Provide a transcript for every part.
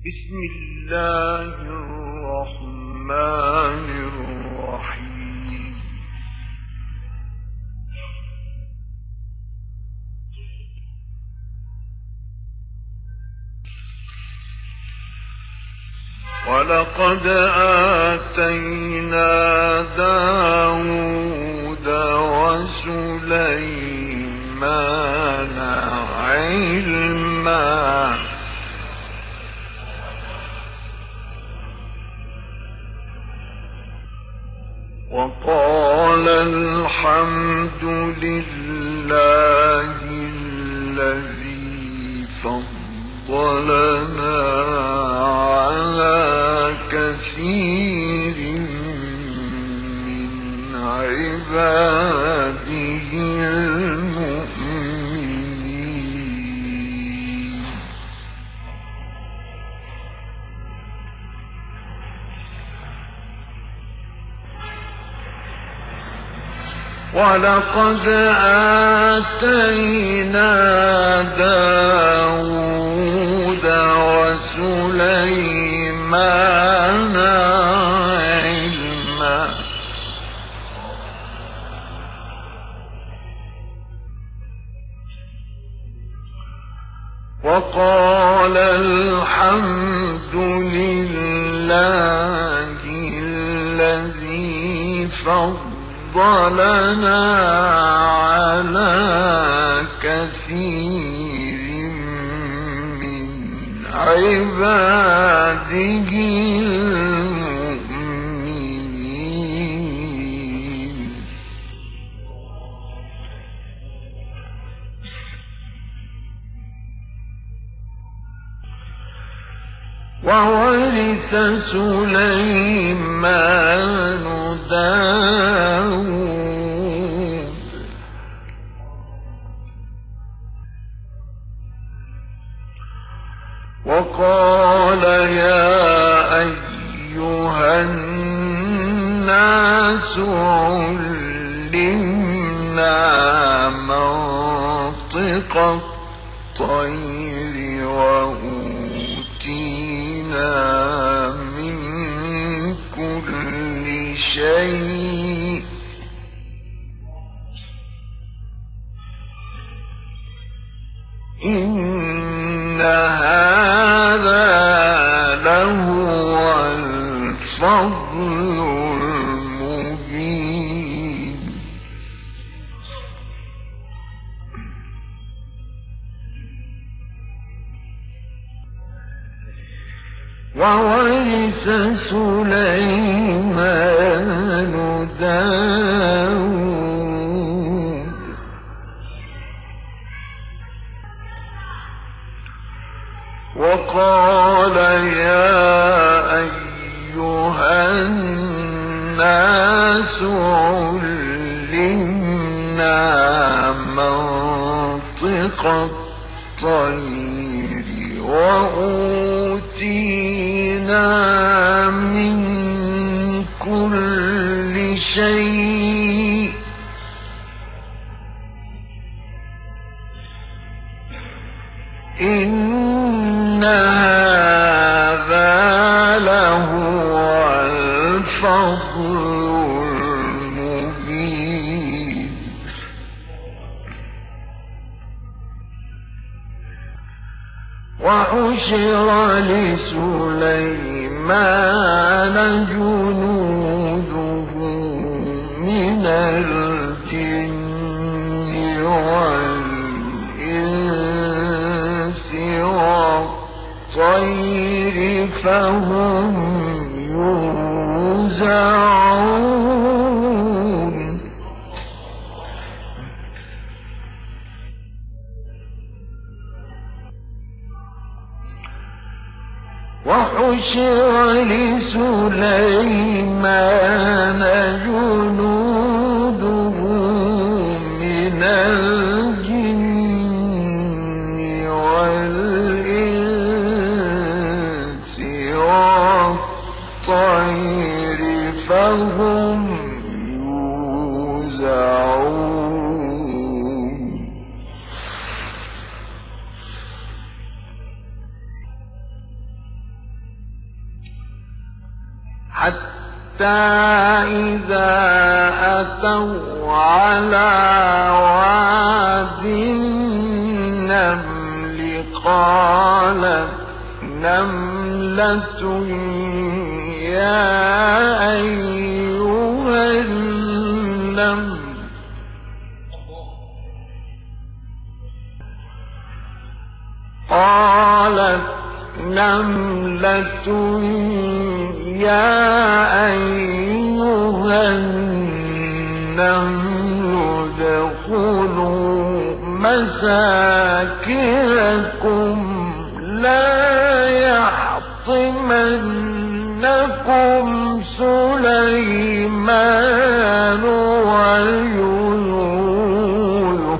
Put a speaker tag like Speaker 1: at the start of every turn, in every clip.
Speaker 1: بسم الله الرحمن الرحيم. ولقد آتينا داود وسليمان علما وقال الحمد لله الذي فضلنا على كثير من عباده المؤمنين. ولقد آتينا داود وسليمان علما وقال الحمد لله الذي فضلنا على كثير من عباده المؤمنين. وورث سليمان داود وقال يا أيها الناس علمنا منطق الطير وأوتينا من كل شيء إن هذا لهو الفضل المبين. وورث سليمان داود وقال يا أيها الناس علمنا منطق الطير وأوتينا من كل شيء إن هذا لهو الفضل المبين. وحشر لسليمان جنوده من الجن والإنس والطير فهم يوزعون. وحشر لسليمان جنوده من الجن والإنس والطير فهم يوزعون. حتى إذا أتوا على واد النمل قالت نملة يا أيها النمل قالت نملة يا أيها النمل ادخلوا مساكنكم لا يحطمنكم سليمان وجنوده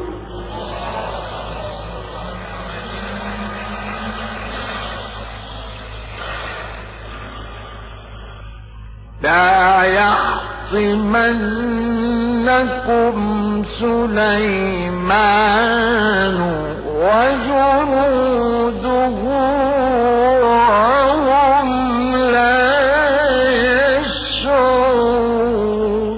Speaker 1: لا يحطمنكم سليمان وجنوده وهم لا يشعرون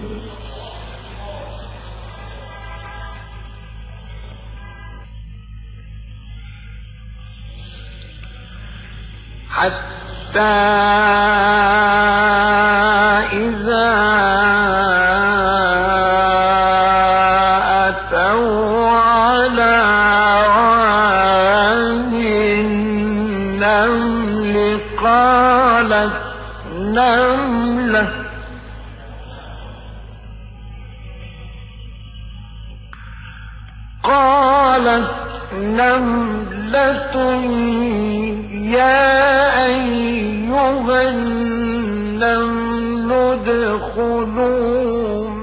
Speaker 1: حتى إذا أتوا على واد النمل قالت نملة يا أيها النمل ادخلوا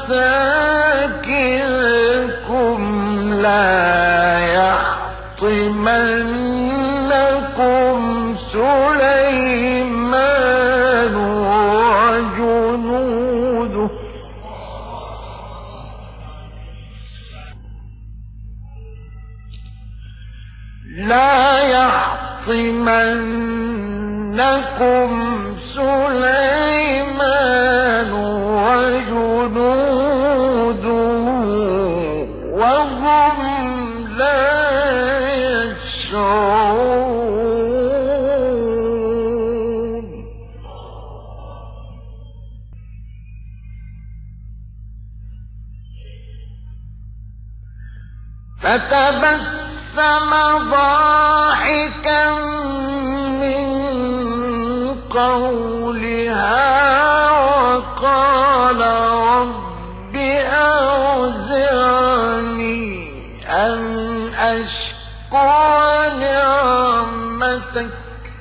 Speaker 1: مساكنكم لا يحطمنكم سليمان وجنوده لا يحطمنكم سليمان وجنوده وهم لا يشعرون فتبسم ضاحكا من قولها وقال رب أوزعني أن أشكر نعمتك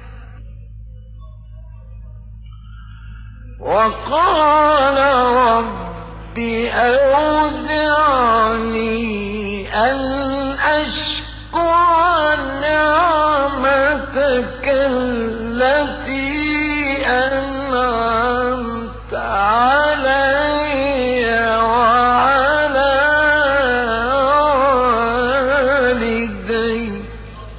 Speaker 1: أن أشكر نعمتك التي أنعمت علي وعلى والدي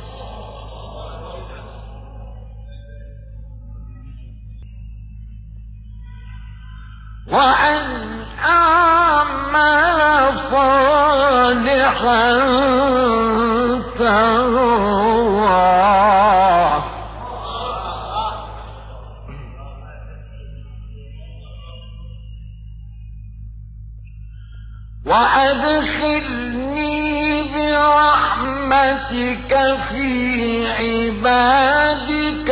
Speaker 1: وأن أعمل صالحا ترضاه وأدخلني برحمتك في عبادك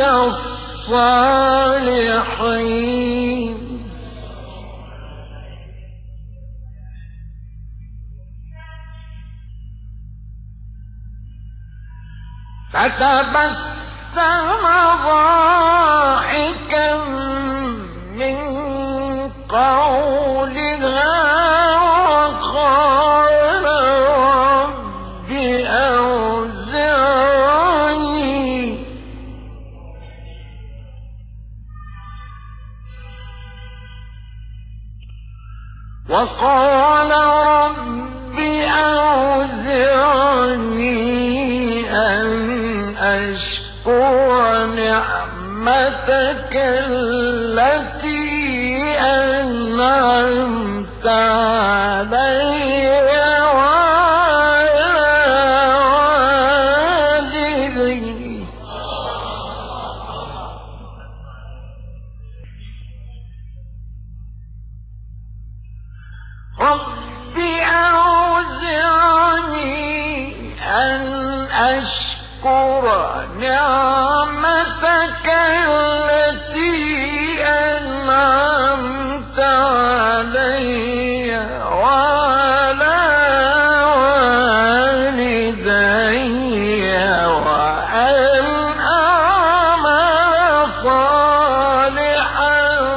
Speaker 1: الصالحين فتبسم ضاحكا من قولها وقال رب أوزعني أن أشكر نعمتك نعمتك التي أنعمت علي وعلى والدي رب أوزعني أن أشكر نعمتك التي أنعمت علي وعلى والدي وأن أعمل صالحا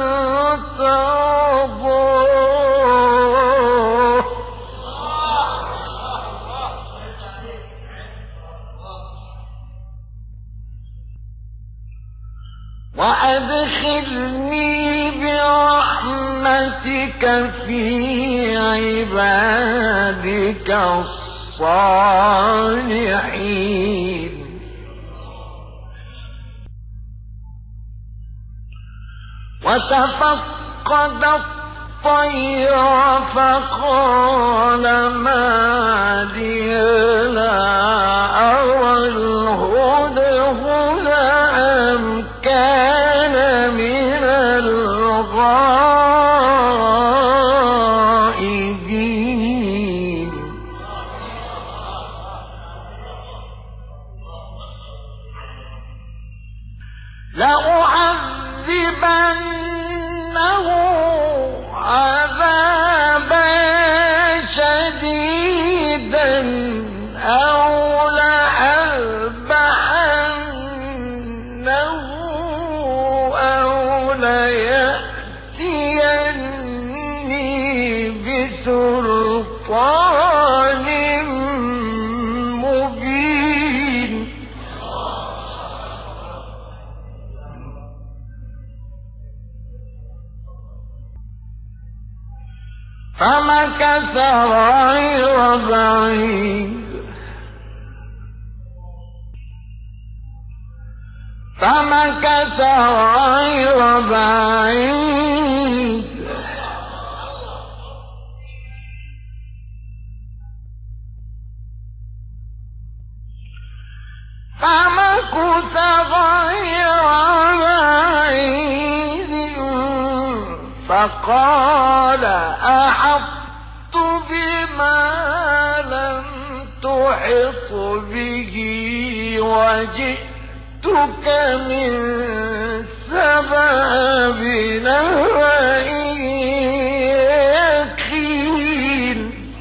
Speaker 1: ترضاه وأدخلني برحمتك في عبادك الصالحين وتفقد الطير فقال ما لي لا أرى الهدهد أم كان من الغائبين لأعذبنه عذابا شديدا أو لأذبحنه أو ليأتيني بسلطان مبين فمكث غير بعيد فقال أحطت بما لم تحط به وجئتك من سبأ بنبأ يقين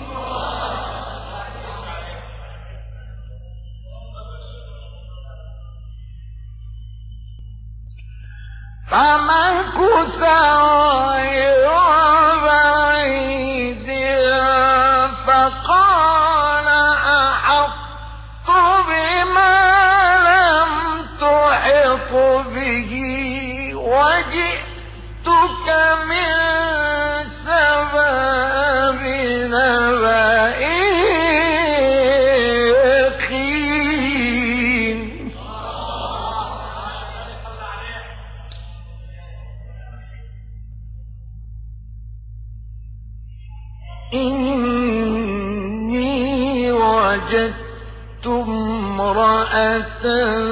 Speaker 1: فمكث غير بعيد فقال أحطت بما لم تحط به وجئتك من سبأ بنبأ يقين إني وجدت امرأة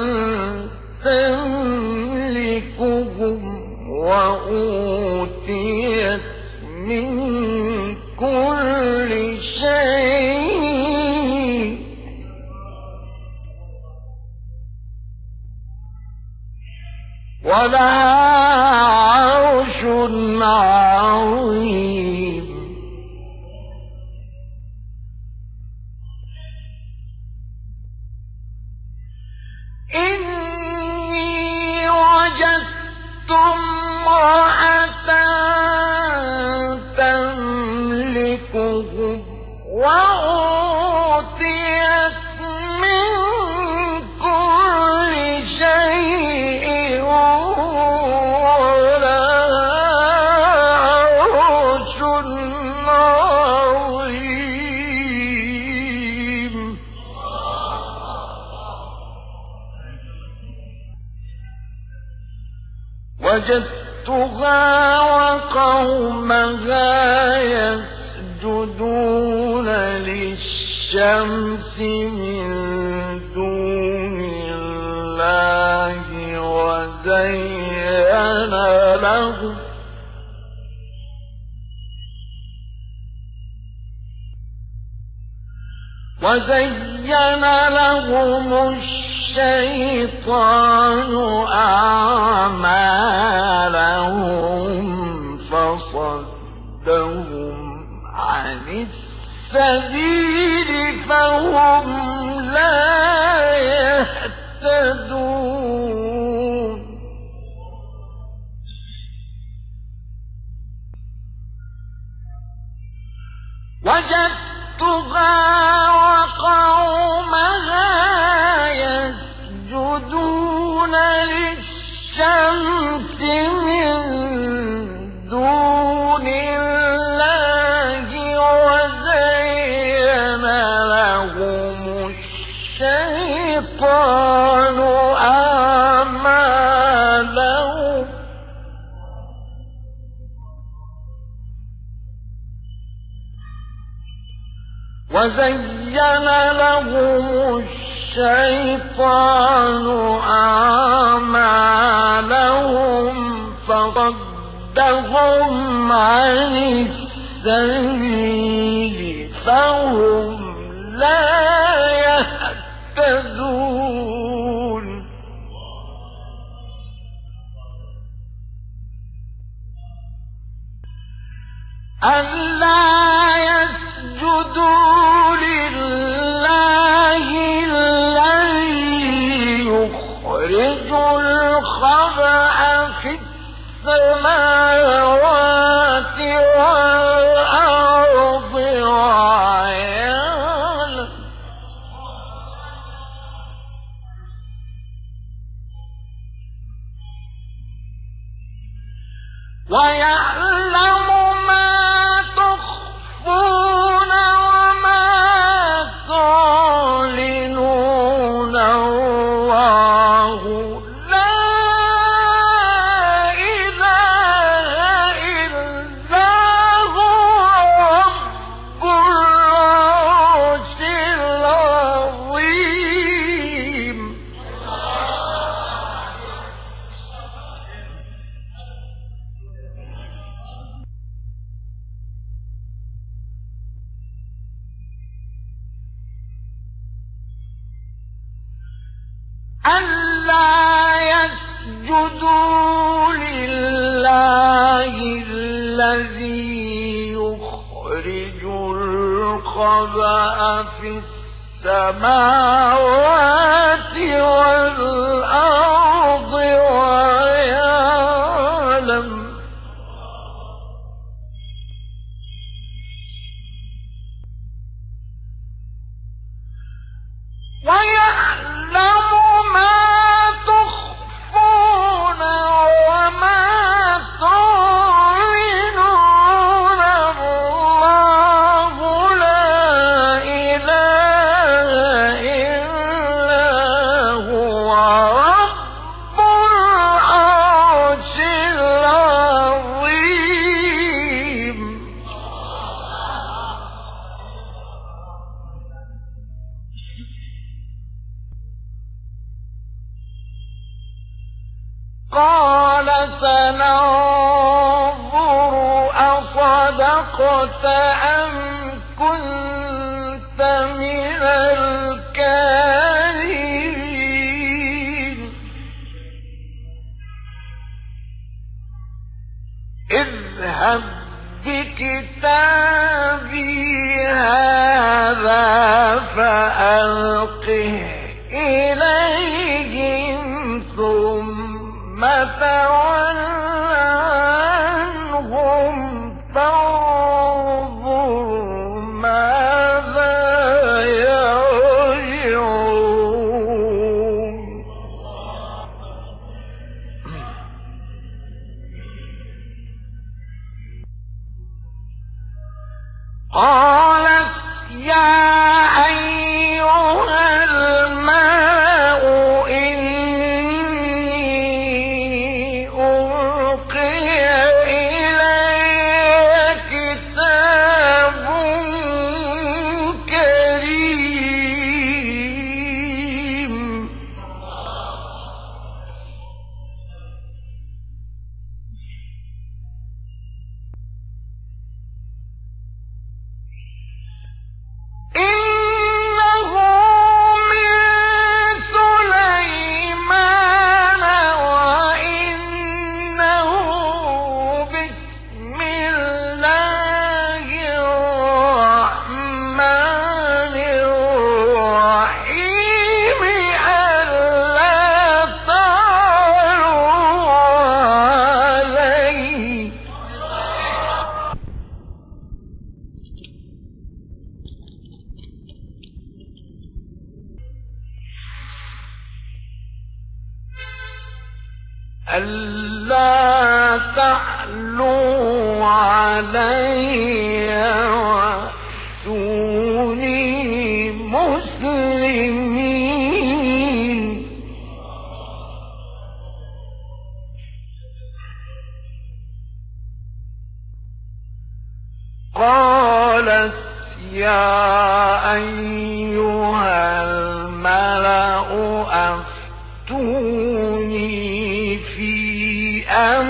Speaker 1: تملكهم وأوتيت من كل شيء ولها عرش عظيم إني وجدت امرأة تملكهم وأوتيت من كل شيء ولها عرش عظيم وجدتها وقومها يسجدون للشمس من دون الله وزين لهم الشيطان أعمالهم فصدهم عن السبيل فهم لا يهتدون وجدتها وقومها يسجدون للشمس من دون الله وزين لهم الشيطان أعمالهم فصدهم عن السبيل فهم لا يهتدون ألا يسجدوا لله الذي يخرج الخبأ في السماوات والأرض ويعلم ما تخفون وما تعلنون الله لا إله إلا هو رب العرش العظيم ألا يسجدوا لله الذي يخرج الخبأ في السماوات والأرض ويعلم ما تخفون وما تعلنون الله لا إله إلا هو رب العرش العظيم قال سننظر أصدقت أم كنت من الكاذبين اذهب بكتابي هذا فألقه إليهم ثم تول عنهم فانظر ماذا يرجعون قالت يا أيها الملأ إني ألا تعلوا علي وأتوني مسلمين. قالت يا أيها الملأ أفتوني في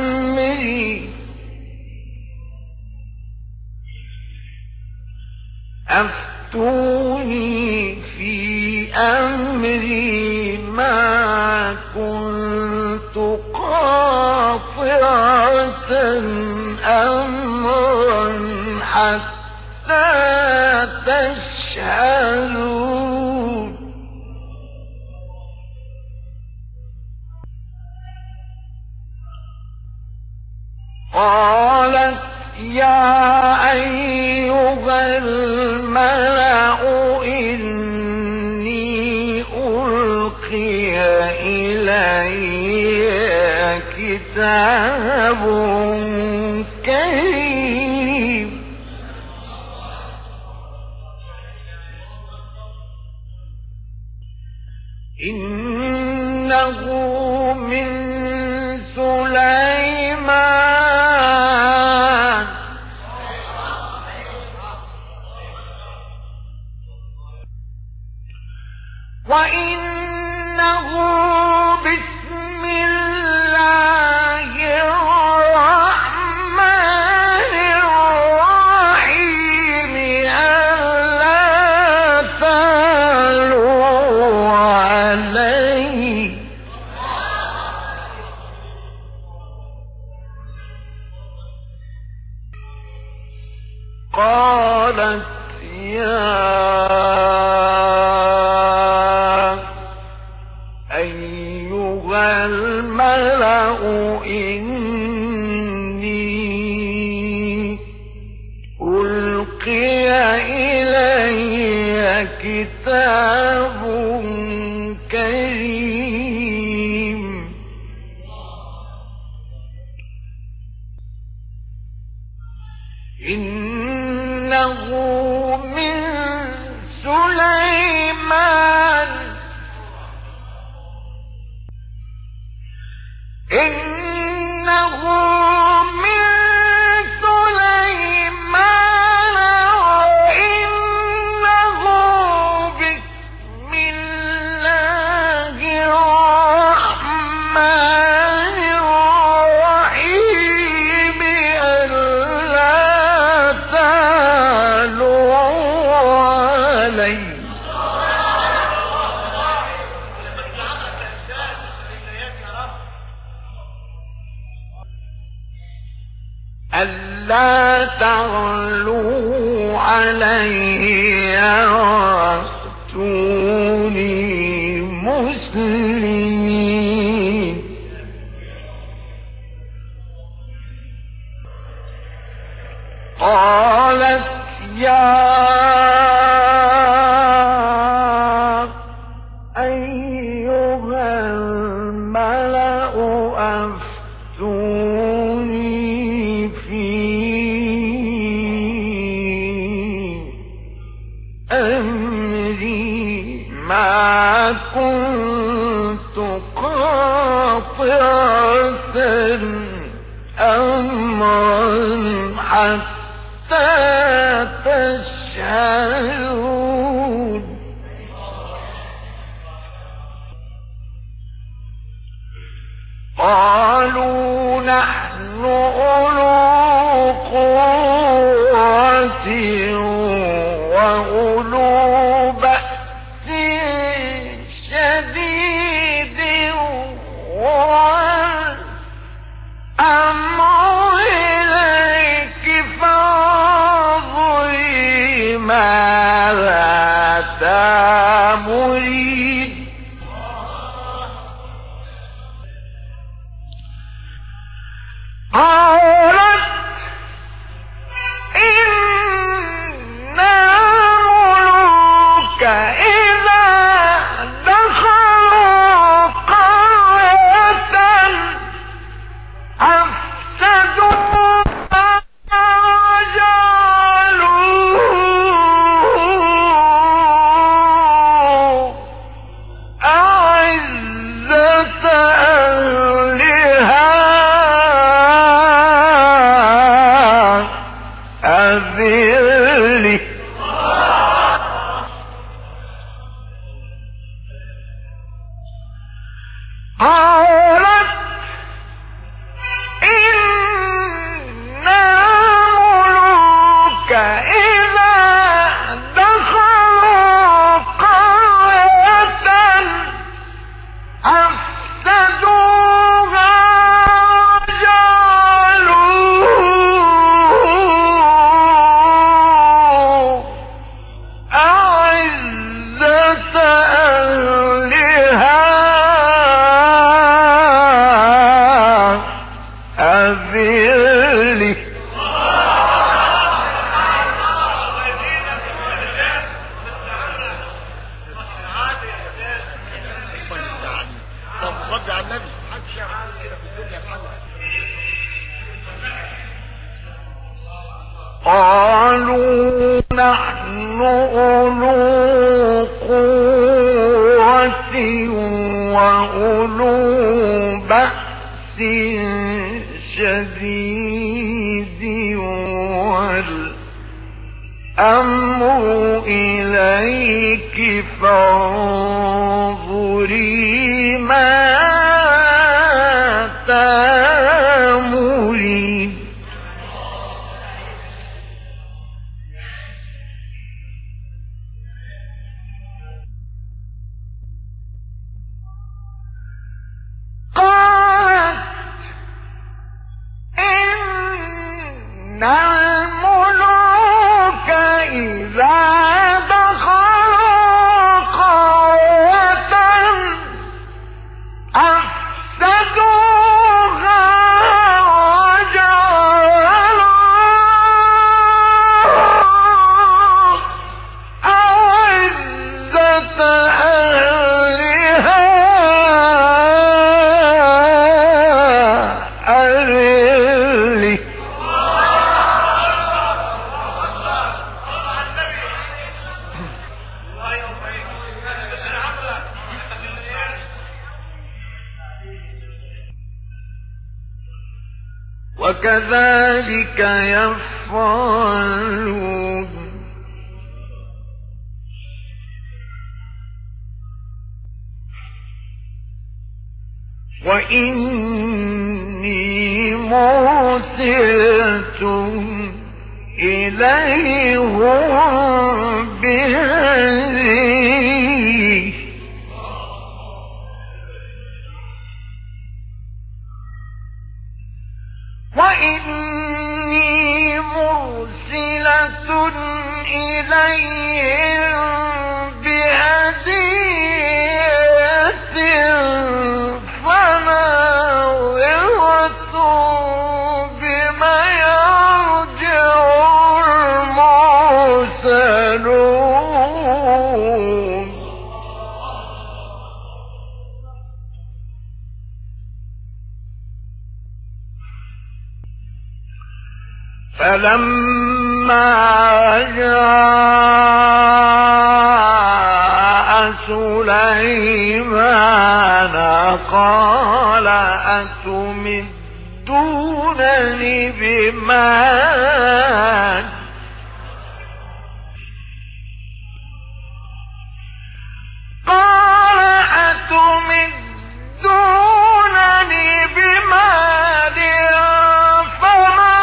Speaker 1: أمري ما كنت قاطعة أمرا حتى تشهدون. قالت يا أيها الملأ إني ألقي إلي كتاب كريم إنه من سليمان وإنه بسم الله الرحمن الرحيم ألا تعلوا علي قالت يا أيها الملأ إني ألقي إلي كتاب كريم إنه من سليمان إنه من سليمان وإنه بسم الله الرحمن الرحيم ألا تعلوا علي ألا تعلوا علي وأتوني مسلمين. قالت يا أيها الملأ أفتوني في أمري ما كنت قاطعة أمرا حتى تشهدون. قالوا نحن أولو قوة وأولو بأس شديد والأمر إليك فانظري ماذا تأمرين. قالت إني
Speaker 2: على النبي. محدش يعمل كده في الدنيا محمد.
Speaker 1: قالوا نحن أولو قوة وأولو بأس شديد والأمر إليك فانظري ما تأمرين. الملوك إذا دخلوا قرية أفسدوها وجعلوا أعزة أهلها أذلة. وكذلك يفعلون. وإني مرسلة إليهم بهديه وإني مرسلة إليهم بهدية فناظرة بما يرجع المرسلون. فلما جاء سليمان قال أتمدونني بمال فما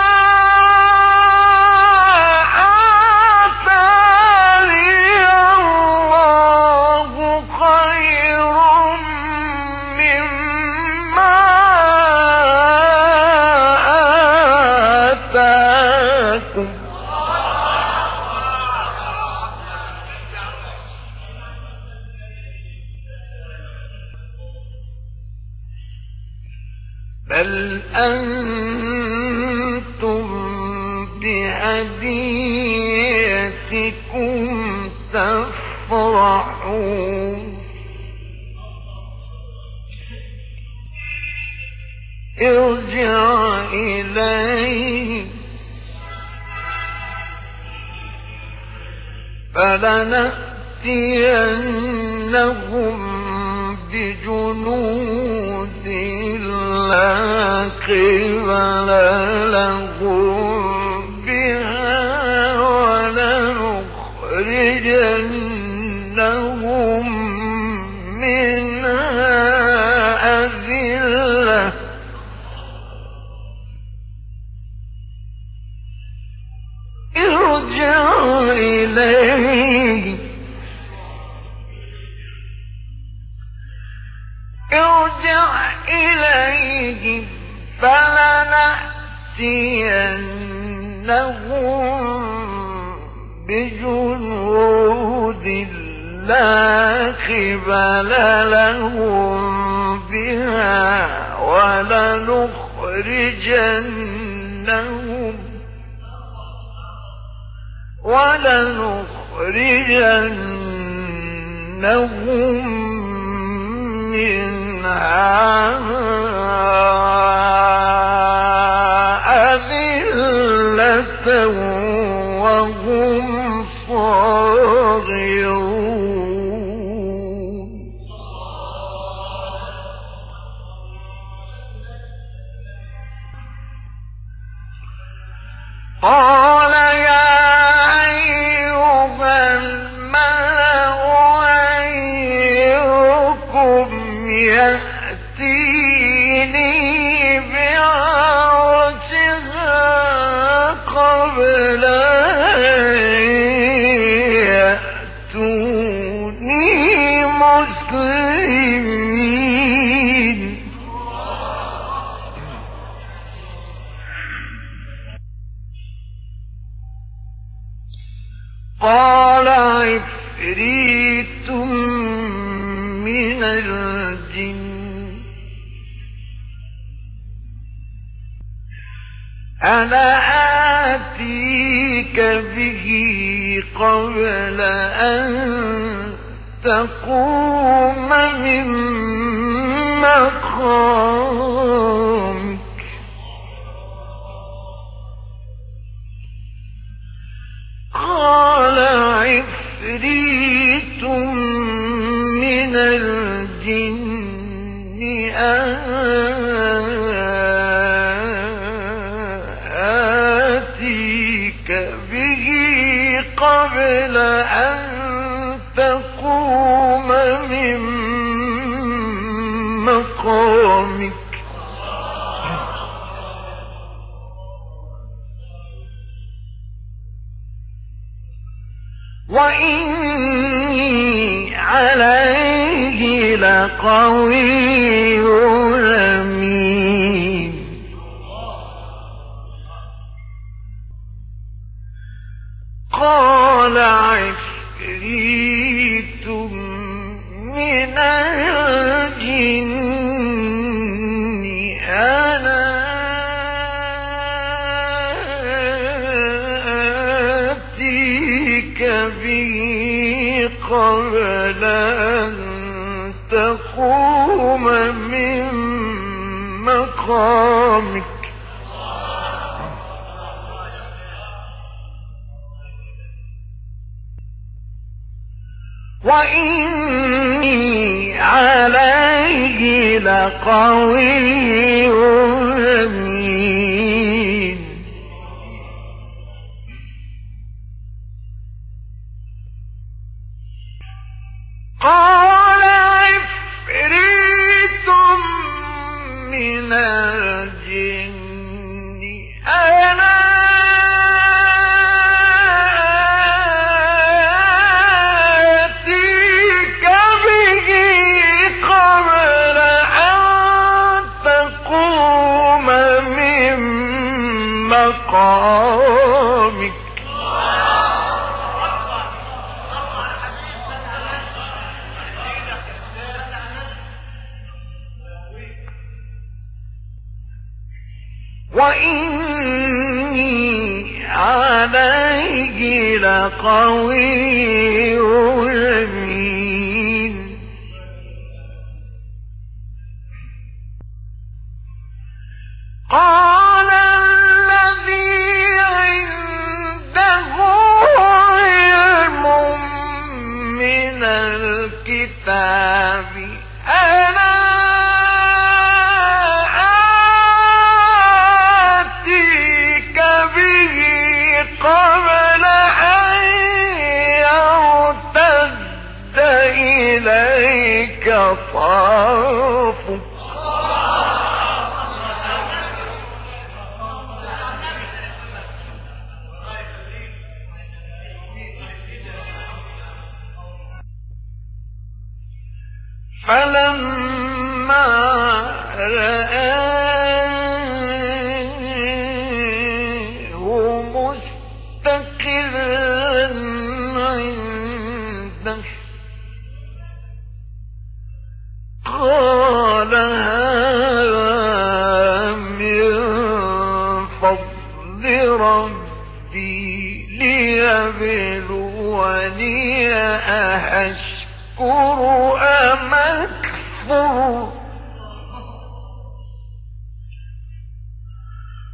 Speaker 1: آتاني الله خير مما آتاكم بل أنتم بهديتكم تفرحون. ارجع إليه فلنأتينهم بجنود لا قبل لهم بها ولنخرجنهم منها أذلة. ارجع إليه فلنأتينهم بجنود لا قبل لهم بها ولنخرجنهم منها منها أذلة وهم صاغرون قال يا أيها الملأ أيكم يأتيني بعرشها قبل أن يأتوني مسلمين قال عفريت من الجن أنا آتيك به قبل أن تقوم من مقامك قال عفريت من الجن آتيك به قبل أن تقوم من مقامك وإني عليه لقوي أمين قال عفريت من الجن أنا آتيك به قبل أن تقوم من مقامك وإني عليه لقوي أمين قال عفريت من الجن أنا آتيك به قبل أن تقوم من مقامك وإني عليه لقوي أمين قال الذي عنده علم من الكتاب أنا قبل أن يرتد إليك طرفك فلما رآه مستقرا عنده قال هذا من فضل ربي ليبلوني أشكر أم أكفر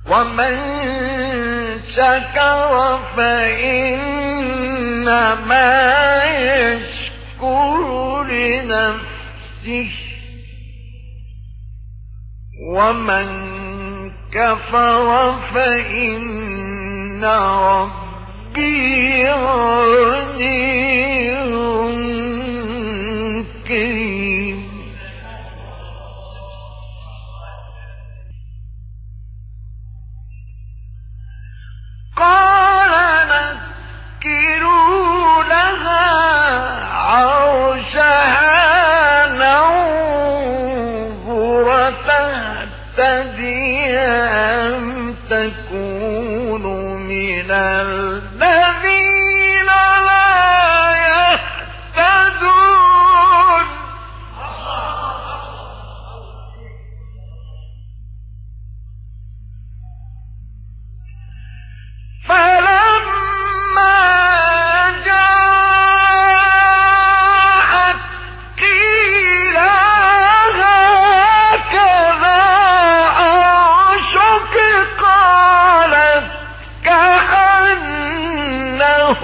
Speaker 1: ومن شكر فإنما يشكر لنفسه ومن كفر فإن ربي غني كريم. قال نكروا لها عرشها ننظر تهتدي أم تكون من الذين لا يهتدون. فلما جاءت قيل هكذا عرشك قالت كأنه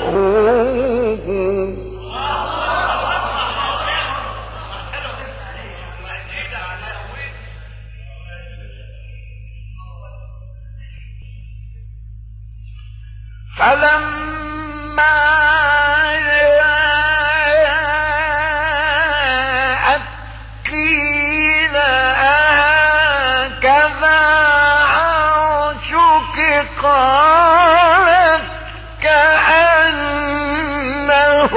Speaker 1: فلما جاءت قيل هكذا عرشك قالت كأنه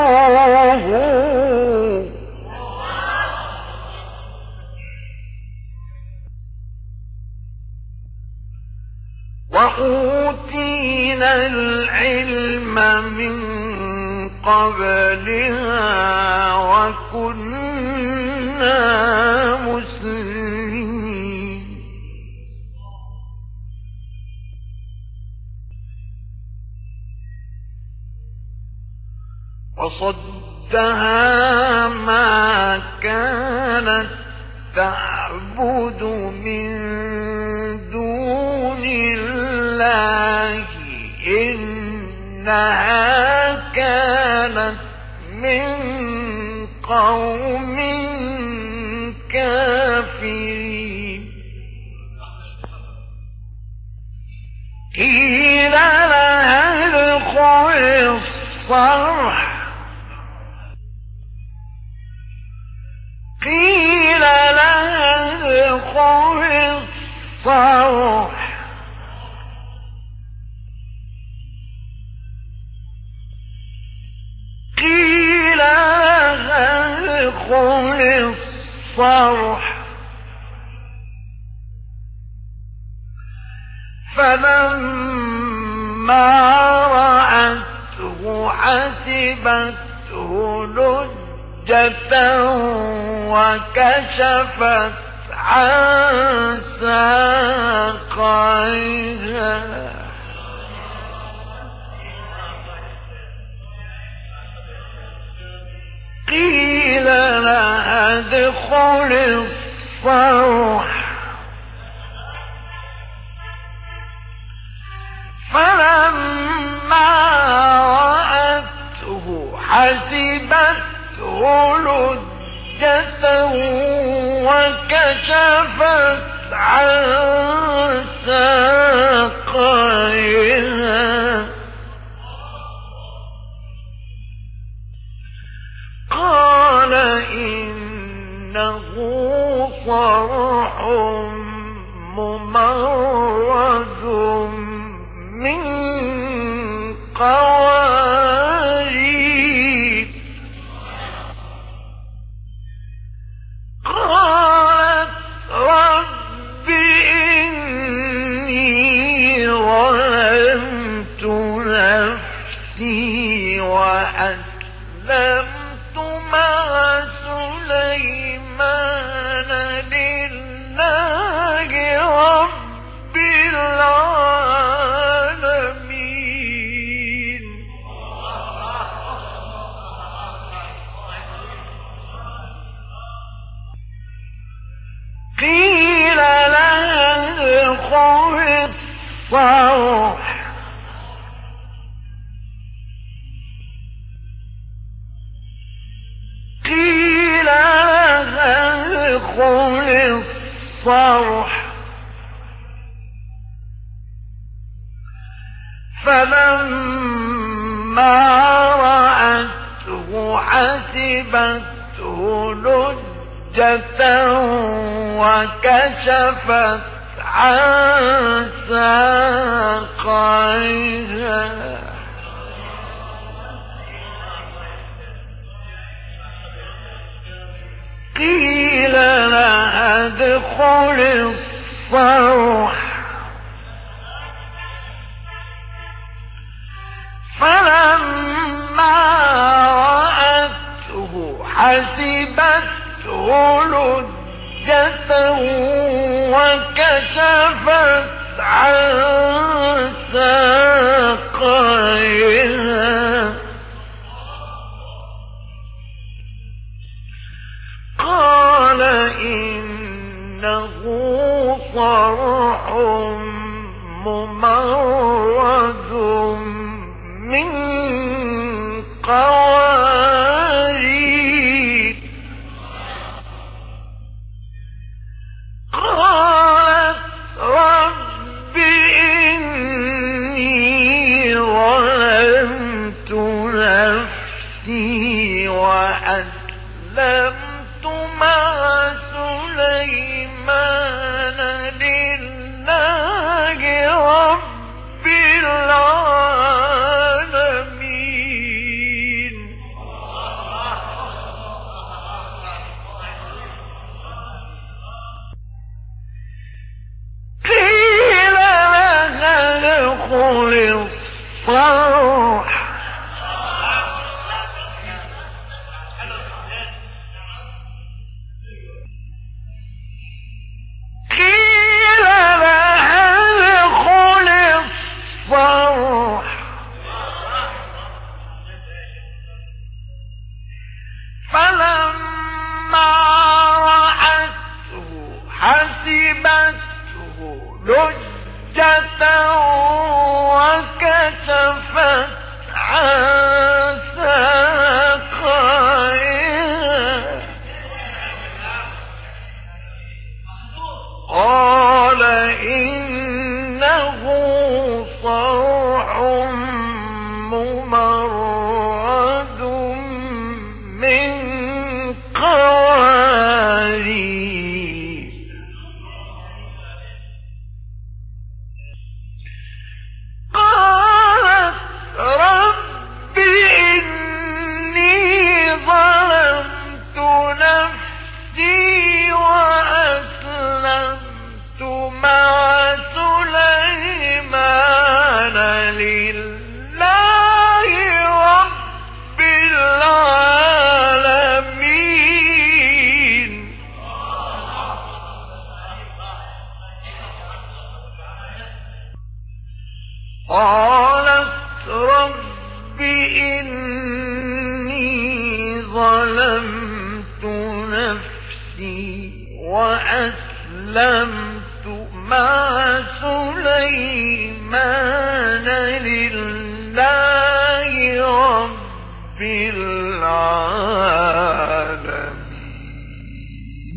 Speaker 1: وأوتينا العلم من قبلها وكنا مسلمين. وصدها ما كانت تعبد من دون الله إنها كانت من قوم كافرين. قيل لها ادخل الصرح قيل لها ادخل الصرح قيل لها ادخل الصرح فلما رأته حسبته لجة وكشفت عن ساقيها قيل لها ادخل الصرح فلما رأته حسبته لجة وكشفت عن ساقيها قال إنه صرح ممرد من قوارير قالت رب إني ظلمت نفسي وأسلمت مع سليمان لله رب العالمين. قيل لها ادخل الصرح قيل لها ادخل الصرح فلما رأته حسبته لجة وكشفت عن ساقيها قيل لها ادخل الصرح فلما رأته حسبته لجة وكشفت عن ساقيها قال إنه صرح ممرد من قوارير قالت رب إني ظلمت نفسي وأسلمت مع سليمان لله رب العالمين قيل لها ادخل الصرح قيل لها ادخل الصرح فلما رأته حسبته لجة وكشفت عن ساقيها قال إنه صرح ممرد من قوارير قالت رب إني ظلمت نفسي وأسلمت مع سليمان لله رب العالمين قالت رب إني ظلمت نفسي وأسلمت مع سليمان لله رب العالمين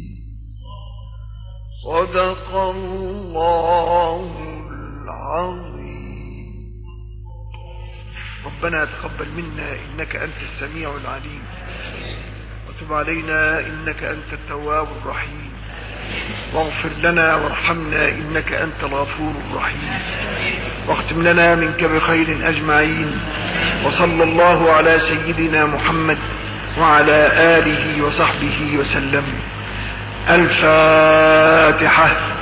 Speaker 1: صدق الله العظيم. ربنا تقبل منا إنك أنت السميع العليم وتب علينا إنك أنت التواب الرحيم واغفر لنا وارحمنا إنك أنت الغفور الرحيم واختم لنا منك بخير أجمعين وصلى الله على سيدنا محمد وعلى آله وصحبه وسلم. الفاتحة.